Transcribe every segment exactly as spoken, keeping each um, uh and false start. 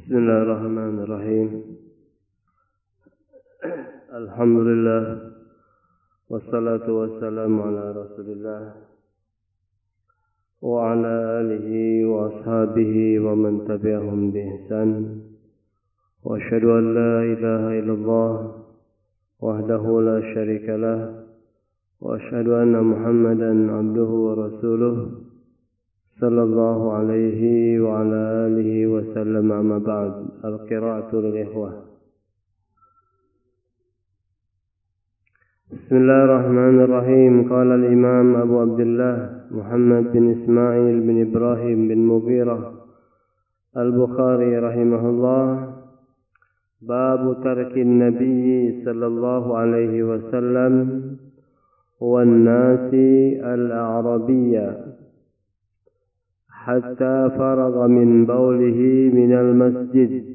Bismillahirrahmanirrahim. Alhamdulillah. Wassalatu wassalamu ala Rasulillah wa ala alihi wa ashabihi wa man tabi'ahum bi ihsan. Wa asyhadu an la ilaha illallah wahdahu la syarika lah wa asyhadu anna Muhammadan abduhu wa rasuluh sallallahu alaihi wa ala alihi wa sallam. Amma ba'd. Al-qira'atu lil ikhwah. Bismillahirrahmanirrahim. Qala al-imam Abu Abdullah Muhammad bin Ismail bin Ibrahim bin Mughirah Al-Bukhari rahimahullah, babu tarkin Nabi sallallahu alaihi wasallam wan nasi al-a'rabiyya hatta faragha min baulihi min al-masjid.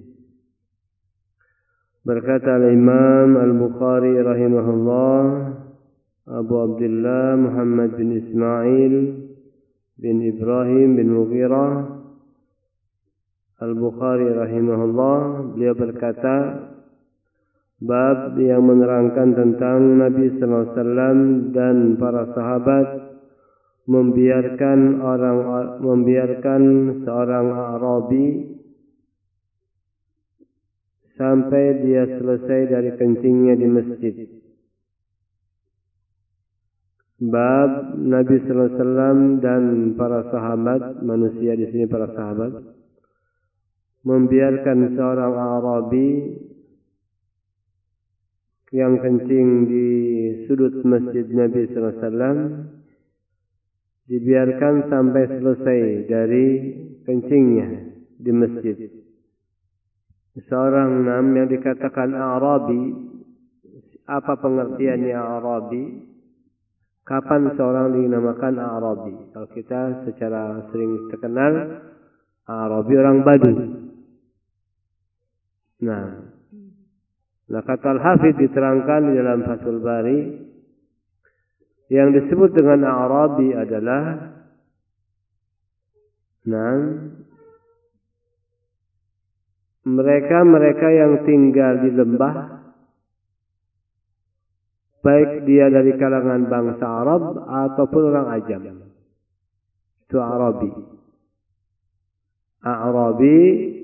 Berkata Imam Al-Bukhari rahimahullah, Abu Abdullah Muhammad bin Ismail bin Ibrahim bin Mughirah Al-Bukhari rahimahullah, beliau berkata, bab yang menerangkan tentang Nabi sallallahu alaihi wasallam dan para sahabat membiarkan orang membiarkan seorang Arabi sampai dia selesai dari kencingnya di masjid. Bab Nabi sallallahu alaihi wasallam dan para sahabat, manusia di sini para sahabat, membiarkan seorang Arabi yang kencing di sudut masjid Nabi sallallahu alaihi wasallam, dibiarkan sampai selesai dari kencingnya di masjid. Seorang nam yang dikatakan Arabi, apa pengertiannya Arabi? Kapan seorang dinamakan Arabi? Kalau kita secara sering terkenal, Arabi orang Badu. Nah, nah kata Al-Hafidh diterangkan di dalam Fathul Bari, yang disebut dengan Arabi adalah nah, mereka-mereka yang tinggal di lembah, baik dia dari kalangan bangsa Arab ataupun orang Ajam. Itu Arabi. Arabi,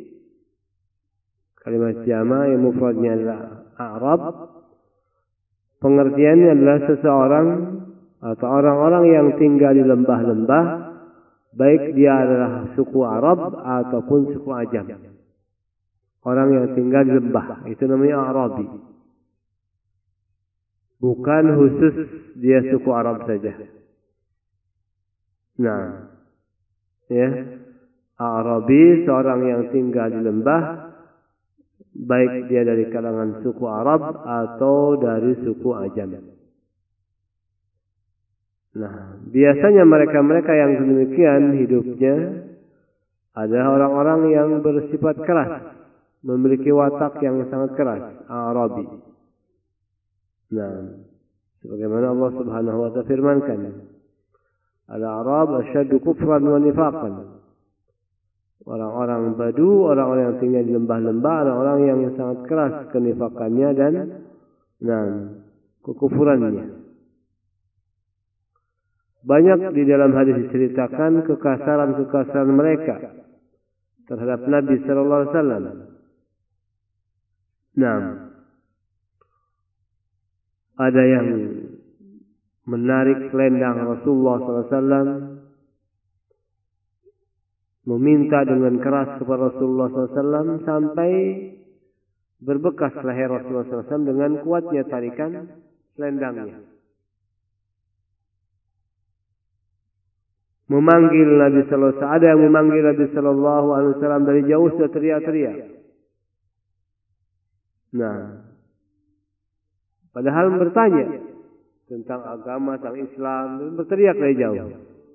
kalimat jama' yang mufradnya adalah Arab. Pengertiannya adalah seseorang atau orang-orang yang tinggal di lembah-lembah, baik dia adalah suku Arab ataupun suku Ajam. Orang yang tinggal di lembah, itu namanya Arabi. Bukan khusus dia suku Arab saja. Nah, ya, Arabi seorang yang tinggal di lembah, baik dia dari kalangan suku Arab atau dari suku Ajam. Nah, biasanya mereka-mereka yang demikian hidupnya adalah orang-orang yang bersifat keras, memiliki watak yang sangat keras, Arabi. Nah, sebagaimana Allah Subhanahu wa ta'ala firmankan, Al-Arab asyaddu kufran wa nifaqan. Orang-orang Badu, orang-orang yang tinggal di lembah-lembah, orang-orang yang sangat keras kenifakannya dan nah, kekufurannya. Banyak di dalam hadis diceritakan kekasaran-kekasaran mereka terhadap Nabi sallallahu alaihi wasallam. Nah, ada yang menarik selendang Rasulullah sallallahu alaihi wasallam, meminta dengan keras kepada Rasulullah sallallahu alaihi wasallam sampai berbekas leher Rasulullah sallallahu alaihi wasallam dengan kuatnya tarikan selendangnya. Memanggil Nabi sallallahu alaihi wasallam, ada yang memanggil Nabi sallallahu alaihi wasallam dari jauh sudah teriak-teriak. Nah, padahal bertanya tentang agama, tentang Islam, dan berteriak dari jauh.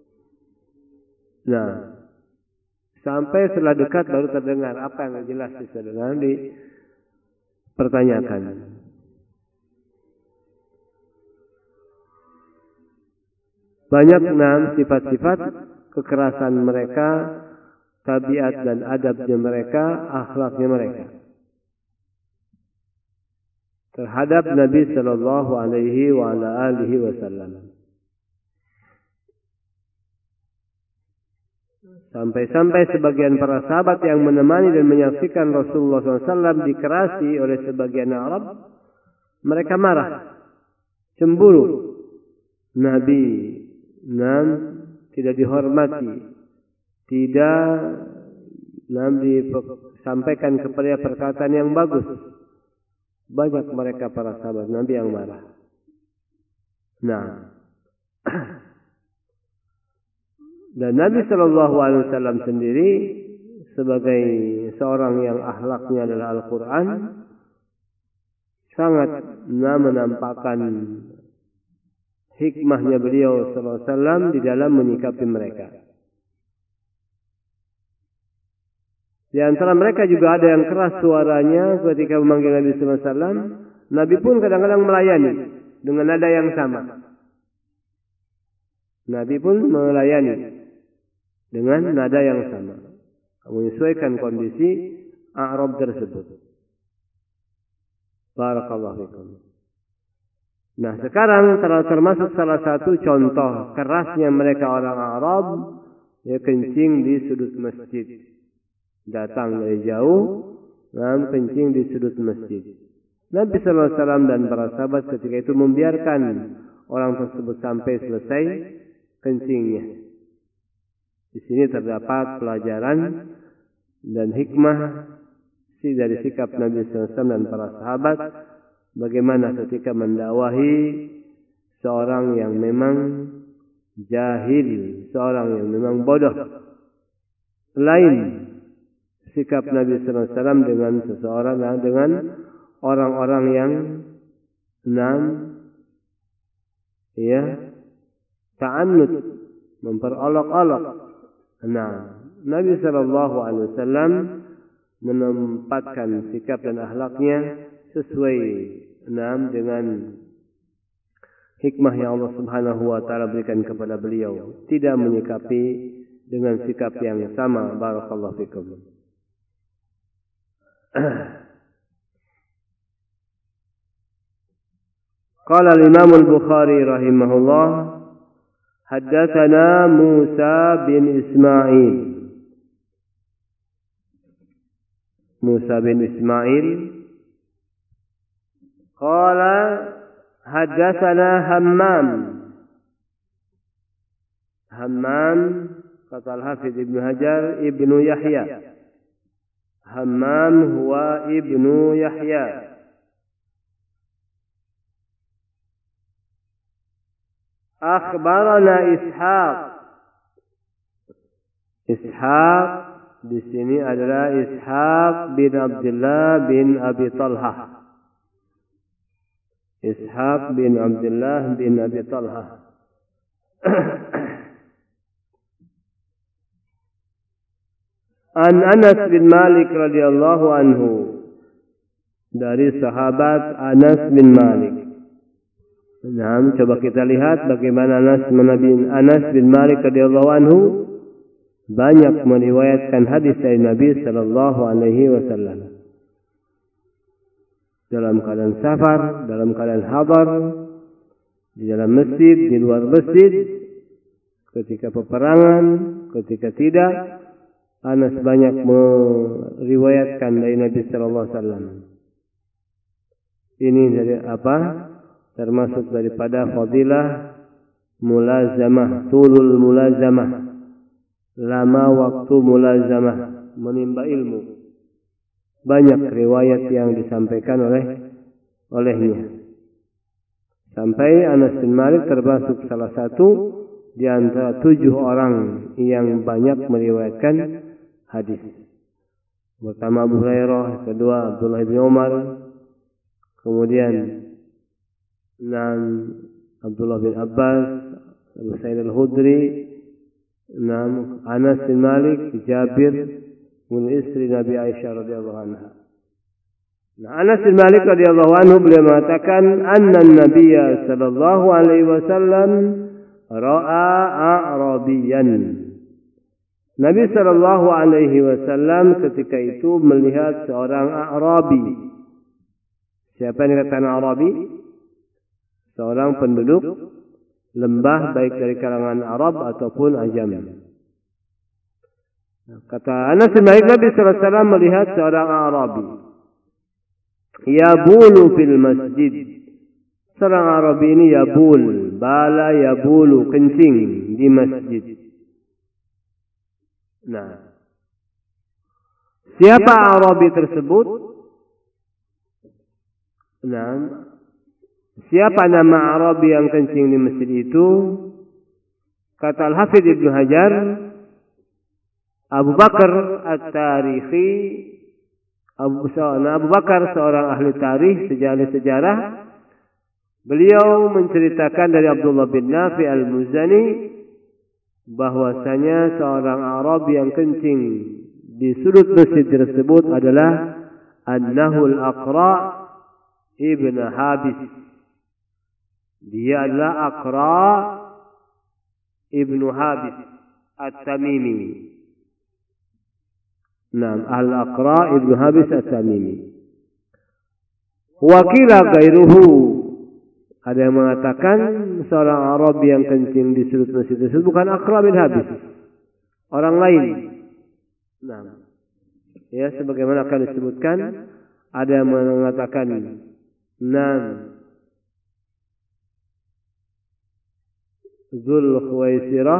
Nah, sampai setelah dekat baru terdengar apa yang jelas disadarkan dipertanyakan. Banyak enam sifat-sifat kekerasan mereka tabiat dan adabnya mereka, akhlaknya mereka terhadap Nabi sallallahu alaihi wa ala alihi wasallam. Sampai-sampai sebagian para sahabat yang menemani dan menyaksikan Rasulullah sallallahu alaihi wasallam dikerasi oleh sebagian Arab, mereka marah, cemburu. Nabi nam tidak dihormati, tidak nam disampaikan kepada perkataan yang bagus. Banyak mereka para sahabat Nabi yang marah. Nah, dan Nabi Shallallahu Alaihi Wasallam sendiri sebagai seorang yang akhlaknya adalah Al-Quran, sangat menampakkan hikmahnya beliau Sallallahu Alaihi Wasallam di dalam menyikapi mereka. Di antara mereka juga ada yang keras suaranya ketika memanggil Nabi Sallallahu Alaihi Wasallam. Nabi pun kadang-kadang melayani dengan nada yang sama. Nabi pun melayani dengan nada yang sama, menyesuaikan kondisi Arab tersebut. Barakallahu fikum. Nah, sekarang termasuk salah satu contoh kerasnya mereka orang Arab, ya kencing di sudut masjid. Datang dari jauh, dan kencing di sudut masjid. Nabi Sallallahu Alaihi Wasallam dan para sahabat ketika itu membiarkan orang tersebut sampai selesai kencingnya. Di sini terdapat pelajaran dan hikmah si dari sikap Nabi Sallallahu Alaihi Wasallam dan para sahabat, bagaimana ketika mendakwahi seorang yang memang jahil, seorang yang memang bodoh. Lain sikap Nabi Sallallahu Alaihi Wasallam dengan seseorang, dengan orang-orang yang enam, ya, ta'annud, memperolok-olok. Nah, Nabi Sallallahu Alaihi Wasallam menempatkan sikap dan akhlaknya sesuai enam dengan hikmah yang Allah Subhanahu Wa Taala berikan kepada beliau, tidak menyikapi dengan sikap yang sama. Barakallahu fikum. قال الإمام البخاري رحمه الله حدثنا موسى بن إسماعيل موسى بن إسماعيل قال حدثنا همام همام قال الحافظ ابن حجر ابن يحيى همام هو ابن يحيى أخبرنا إسحاق إسحاق di sini adalah Ishaq bin Abdullah bin Abi Talha. Ishaq bin Abdullah bin Abi Talha. An Anas bin Malik radhiyallahu anhu, dari sahabat Anas bin Malik. Nah, coba kita lihat bagaimana Anas bin Anas bin Malik radhiyallahu anhu banyak meriwayatkan hadis dari Nabi sallallahu alaihi wasallam. Dalam keadaan safar, dalam keadaan hadar, di dalam masjid, di luar masjid, ketika peperangan, ketika tidak, Anas banyak meriwayatkan dari Nabi sallallahu alaihi wasallam. Ini dari apa? Termasuk daripada fadilah mulazamah, tulul mulazamah, lama waktu mulazamah, menimba ilmu. Banyak riwayat yang disampaikan oleh olehnya. Sampai Anas bin Malik termasuk salah satu di antara tujuh orang yang banyak meriwayatkan hadis. Pertama Abu Hurairah, kedua Abdullah bin Umar, kemudian enam Abdullah bin Abbas, Abu Sa'id al-Khudri, enam Anas bin Malik, Jabir, kemudian istri Nabi Aisyah radhiyallahu anha. Nah, Anas bin Malik radhiyallahu anhu beliau mengatakan, anna Nabiyya sallallahu alaihi wasallam ra'a a'rabiyan. Nabi Shallallahu Alaihi Wasallam ketika itu melihat seorang Arabi. Siapa yang dikatakan Arabi? Seorang penduduk lembah baik dari kalangan Arab ataupun Ajam. Kata Anas bin Malik, Nabi Shallallahu Alaihi Wasallam melihat seorang Arabi. Yabulu fil masjid. Seorang Arabi ini yabul, bala yabulu, kencing di masjid. Nah, siapa Arabi tersebut? Nah, siapa nama Arabi yang kencing di masjid itu? Kata Al-Hafidh Ibnu Hajar, Abu Bakar At-Tarihi, Abu, Abu Bakar seorang ahli tarikh, sejarah sejarah. Beliau menceritakan dari Abdullah bin Nafi Al-Muzani bahwasanya seorang Arab yang kencing di sudut masjid tersebut adalah An-Nahul Aqra ibn Habis. Dia adalah Aqra ibn Habis At-Tamimi. Nah, Al-Aqra ibn Habis At-Tamimi. Wakila gairuhu. Ada yang mengatakan seorang Arab yang kencing di sudut masjid tersebut bukan Aqra bin Habis, orang lain. Nah, ya sebagaimana akan disebutkan, ada yang mengatakan Nam Dzul Khuwaisirah,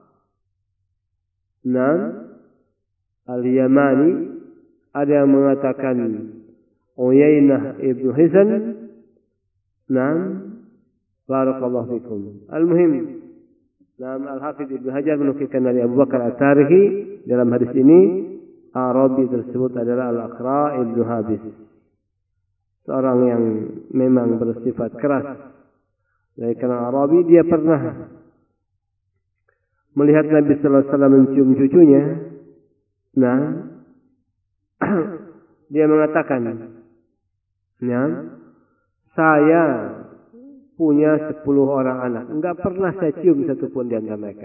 Nam Al-Yamani, ada yang mengatakan Uyainah ibnu Hisan. Nam Barakallahu fikum. Al-muhim, Nam Al-Hafidh Ibnu Hajar menukilkan dari Abu Bakar At-Tarihi dalam hadis ini, Arabi tersebut adalah Al-Aqra ibn Habis. Seorang yang memang bersifat keras. Dari kalangan Arabi, dia pernah melihat Nabi sallallahu alaihi wasallam mencium cucunya. Nah, dia mengatakan, "Ya, saya punya sepuluh orang anak. Enggak pernah saya cium satupun di antara mereka."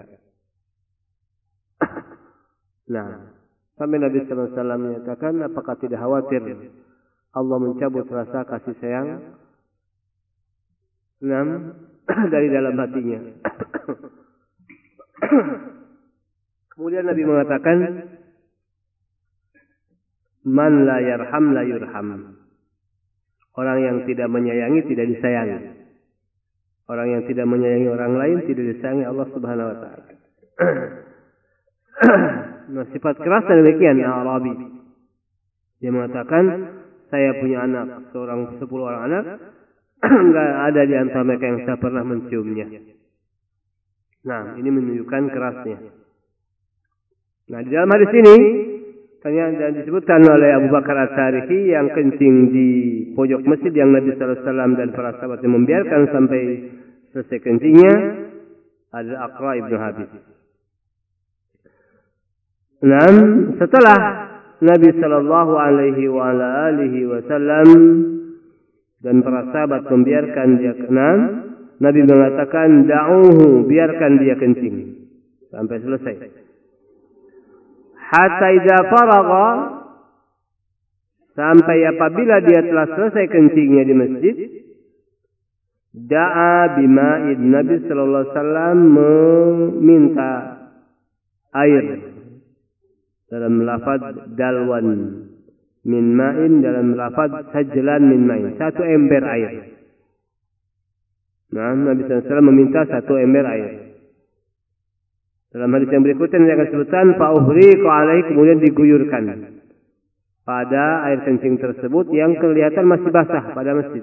Nah, sampai Nabi sallallahu alaihi wasallam menyatakan, apakah tidak khawatir Allah mencabut rasa kasih sayang enam dari dalam hatinya. Kemudian Nabi mengatakan, man la yarham la yurham. Orang yang tidak menyayangi tidak disayangi. Orang yang tidak menyayangi orang lain tidak disayangi Allah Subhanahu wa taala. Nah, sifat keras demikian Arabi. Dia mengatakan, saya punya anak, seorang sepuluh orang anak, enggak ada di antara mereka yang saya pernah menciumnya. Nah, ini menunjukkan kerasnya. Nah, di dalam hadis ini ternyata disebutkan oleh Abu Bakar At-Tarihi yang kencing di pojok masjid yang Nabi sallallahu alaihi wasallam dan para sahabatnya membiarkan sampai selesai kencingnya adalah Aqra ibn Habis. Nah, setelah Nabi sallallahu alaihi wa ala alihi wasallam dan para sahabat membiarkan dia kenal, Nabi mengatakan, da'uhu, biarkan dia kencing sampai selesai. Hatta idza faragha, sampai apabila dia telah selesai kencingnya di masjid, da'a bima'id, Nabi sallallahu alaihi wasallam meminta air dalam lafaz dalwan min ma'in, dalam lafaz sajlan min ma'in, satu ember air. Nah, Nabi sallallahu alaihi wasallam meminta satu ember air. Dalam hadis yang berikutnya yang akan disebutkan, fa'uhriqa alaihi, kemudian diguyurkan pada air kencing tersebut yang kelihatan masih basah pada masjid.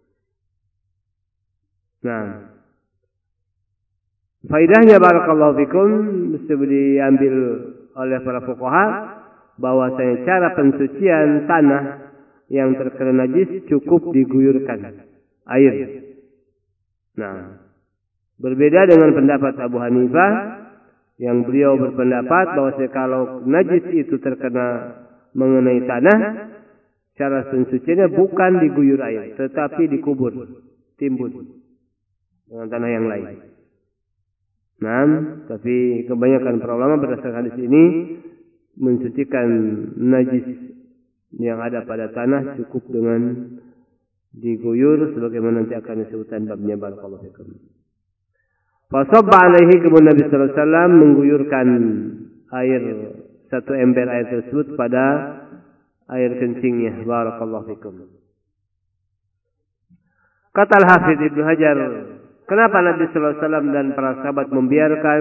Nah, faidahnya barakallahu fikum mesti diambil oleh para fuqaha bahwasanya cara pensucian tanah yang terkena najis cukup diguyurkan air. Nah, berbeda dengan pendapat Abu Hanifah yang beliau berpendapat bahwasanya kalau najis itu terkena mengenai tanah, cara pensuciannya bukan diguyur air, tetapi dikubur, timbun dengan tanah yang lain. Nah, tapi kebanyakan para ulama berdasarkan hadis ini mensucikan najis yang ada pada tanah cukup dengan diguyur sebagaimana nanti akan disebutkan babnya. Barakallahu fikum. Fasabba alaihi, kemudian Nabi sallallahu alaihi wasallam mengguyurkan air satu ember air tersebut pada air kencingnya. Barakallahu fikum. Kata Al-Hafidz Ibnu Hajar, kenapa Nabi sallallahu alaihi wasallam dan para sahabat membiarkan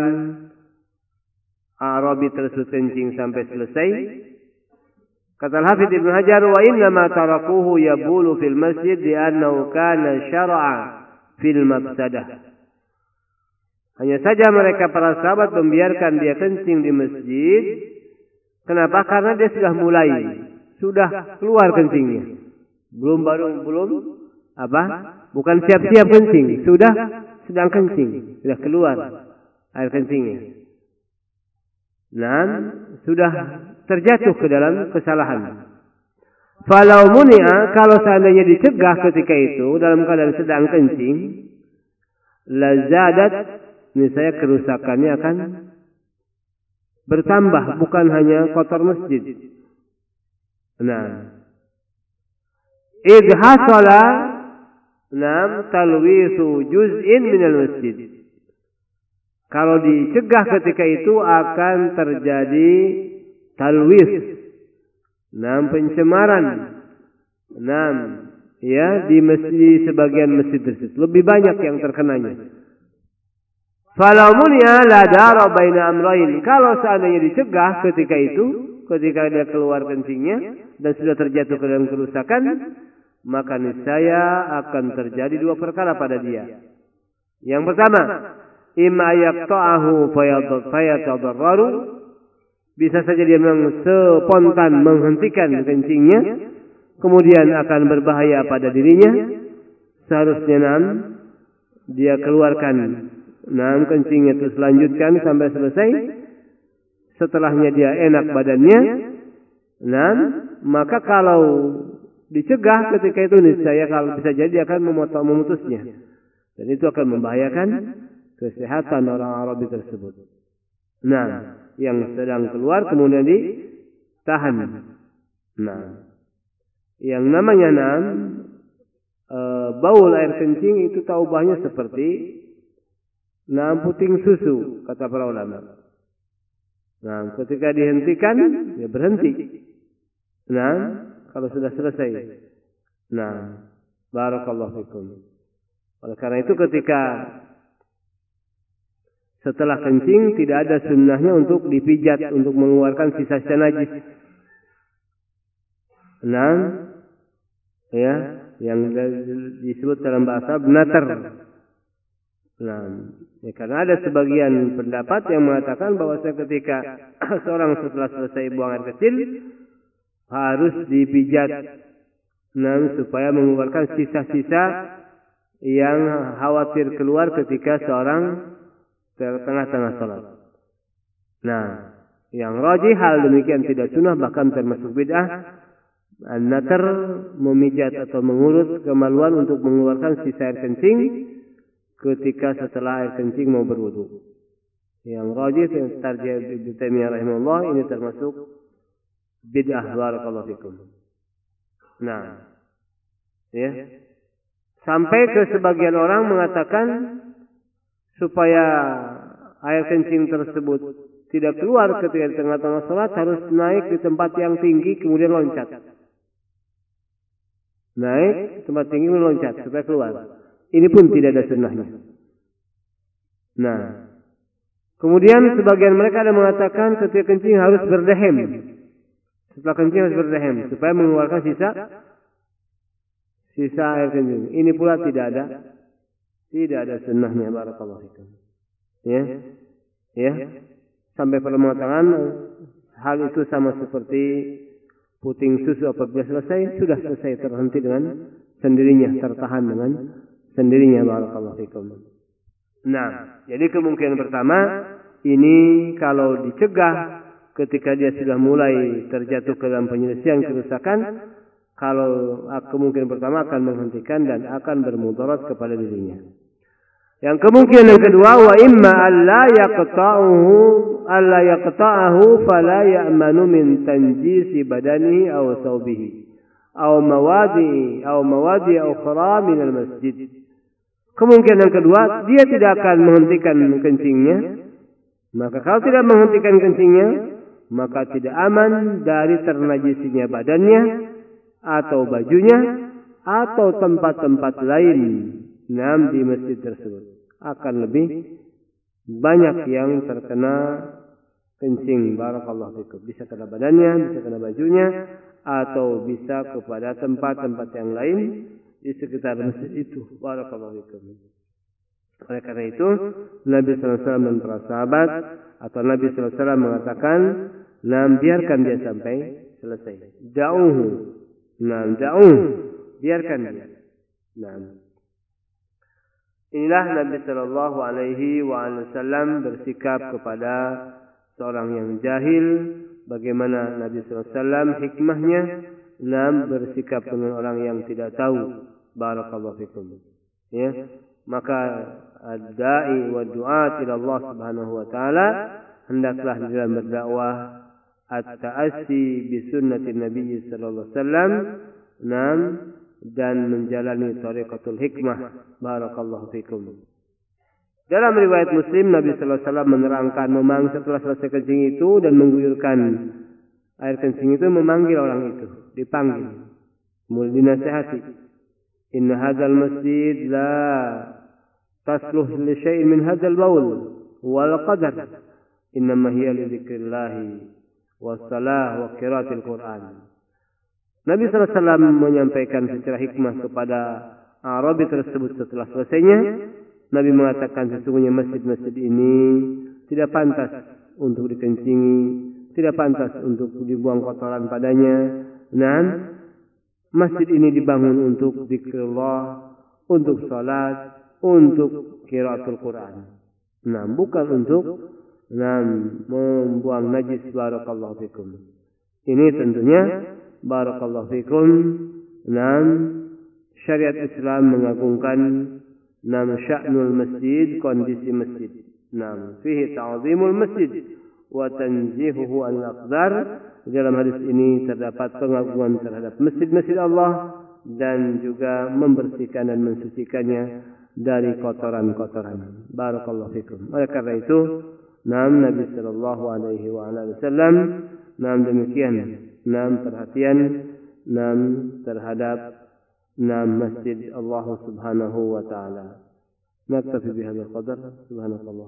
Arabi tersebut kencing sampai selesai? Kata Al-Hafidz Ibnu Hajar, wa inna ma tarakuhu yabulu fil masjid li'annahu kana syara'a fil mafsadah. Hanya saja mereka para sahabat membiarkan dia kencing di masjid. Kenapa? Karena dia sudah mulai, sudah keluar kencingnya. Belum baru belum apa? Bukan siap-siap kencing, sudah sedang kencing, sudah keluar air kencingnya. Dan sudah terjatuh ke dalam kesalahan. Falau muni'a, kalau seandainya dicegah ketika itu dalam keadaan sedang kencing, lazadat, niscaya kerusakannya akan bertambah, bukan hanya kotor masjid. Nah, idh hasala nam talwisu juz'in minal masjid. Kalau dicegah ketika itu akan terjadi talwis, nam pencemaran, nam ya di masjid, sebagian masjid tersebut lebih banyak yang terkenanya. Falamunya la dara baina amrayn, kalau seandainya dicegah ketika itu, ketika dia keluar kencingnya dan sudah terjatuh ke dalam kerusakan, maka niscaya akan terjadi dua perkara pada dia. Yang pertama, imma yaqta'ahu fayatadarraru, bisa saja dia memang spontan menghentikan kencingnya, kemudian akan berbahaya pada dirinya. Seharusnya nam dia keluarkan nam kencingnya terus lanjutkan sampai selesai. Setelahnya dia enak badannya. Nam, maka kalau dicegah ketika itu niscaya kalau bisa jadi akan memotong memutusnya. Dan itu akan membahayakan kesehatan orang Arabi tersebut. Nah, yang sedang keluar kemudian ditahan. Nah, yang namanya nam e, baul air kencing itu taubahnya seperti nam puting susu, kata para ulama. Nah, ketika dihentikan, ya berhenti. Nah, kalau sudah selesai. Nah, barakallahu fikum. Oleh karena itu ketika setelah kencing tidak ada sunnahnya untuk dipijat untuk mengeluarkan sisa-sisa najis. Nah, ya, yang disebut dalam bahasa benatar. Nah, ya, karena ada sebagian pendapat yang mengatakan bahwa ketika seorang setelah selesai buang air kecil harus dipijat, nah, supaya mengeluarkan sisa-sisa yang khawatir keluar ketika seorang tengah-tengah salat. Nah, yang rajih hal demikian tidak sunnah, bahkan termasuk bid'ah. An-natar, memijat atau mengurut kemaluan untuk mengeluarkan sisa air kencing ketika setelah air kencing mau berwudu. Yang rajih tarjih Ibnu Taimiyah rahimahullah, ini termasuk bid'ah. Barakallahu fikum. Nah, ya. Sampai ke sebagian orang mengatakan supaya air kencing tersebut tidak keluar ketika di tengah-tengah salat harus naik di tempat yang tinggi kemudian loncat. Naik di tempat tinggi kemudian loncat supaya keluar. Ini pun tidak ada sunnahnya. Nah, kemudian sebagian mereka ada mengatakan ketika kencing harus berdehem. Setelah kencing harus berdehem supaya mengeluarkan sisa sisa air kencing. Ini pula tidak ada tidak ada sunnahnya. Barakallahu fikum. Ya, ya. Sampai pada mengatakan hal itu sama seperti puting susu, apabila selesai sudah selesai, terhenti dengan sendirinya, tertahan dengan sendirinya. Barakallahu fikum. Nah, jadi kemungkinan pertama ini kalau dicegah ketika dia sudah mulai terjatuh ke dalam penyelesaian kerusakan, kalau kemungkinan pertama akan menghentikan dan akan bermudarat kepada dirinya. Yang kemungkinan yang kedua, wa imma alla yaqta'uhu alla yaqta'ahu fala ya'manu min tanjisi badanihi aw thawbihi aw mawadi aw mawadi ukhra min al-masjid. Kemungkinan yang kedua, dia tidak akan menghentikan kencingnya. Maka kalau tidak menghentikan kencingnya, maka tidak aman dari ternajisinya badannya atau bajunya atau tempat-tempat lain nam di masjid tersebut. Akan lebih banyak yang terkena kencing. Barakallahu fikum. Bisa kena badannya, bisa kena bajunya, atau bisa kepada tempat-tempat yang lain di sekitar masjid itu. Barakallahu fikum. Oleh karena itu, Nabi sallallahu alaihi wasallam dan para sahabat atau Nabi sallallahu alaihi wasallam mengatakan, "Nam biarkan dia sampai selesai. Da'uhu." Nam da'uhu. Biarkan dia. Nam. Inilah Nabi sallallahu alaihi wasallam bersikap kepada seorang yang jahil. Bagaimana Nabi sallallahu alaihi wasallam hikmahnya nam bersikap dengan orang yang tidak tahu. Barakallahu fikum. Ya. Maka ad-da'i wa du'at ila Allah Subhanahu wa taala hendaklah di dalam berdakwah at-ta'assi bi sunnati Nabi sallallahu alaihi wasallam nam dan menjalani tariqatul hikmah. Barakallahu fikum. Dalam riwayat Muslim, Nabi sallallahu alaihi wasallam menerangkan memang setelah selesai kencing itu dan mengguyurkan air kencing itu, memanggil orang itu, dipanggil, kemudian dinasihati. Inna hadzal masjid la tasluh li syai'in min hadzal baul wal qadar. Innama hiya li dzikrillah was salah wa qiraatil Qur'an. Nabi sallallahu alaihi wasallam menyampaikan secara hikmah kepada Arabi tersebut setelah selesainya. Nabi mengatakan sesungguhnya masjid-masjid ini tidak pantas untuk dikencingi, tidak pantas untuk dibuang kotoran padanya. Dan masjid ini dibangun untuk zikrullah, untuk salat, untuk qiraatul Quran. Nah, bukan untuk nah, membuang najis. Barakallahu fikum. Ini tentunya barakallahu fikum. Nah, syariat Islam mengagungkan nam sya'nul masjid, kondisi masjid. Nam fihi ta'zimul masjid wa tanzihuhu al-aqdar. Dalam hadis ini terdapat pengagungan terhadap masjid-masjid Allah dan juga membersihkan dan mensucikannya dari kotoran-kotoran. Barakallahu fikum. Oleh karena itu, nam Nabi sallallahu alaihi wasallam nam demikian nam perhatian nam terhadap nam masjid Allah Subhanahu wa taala. Naktafi bihadzal qadar. Subhanallah.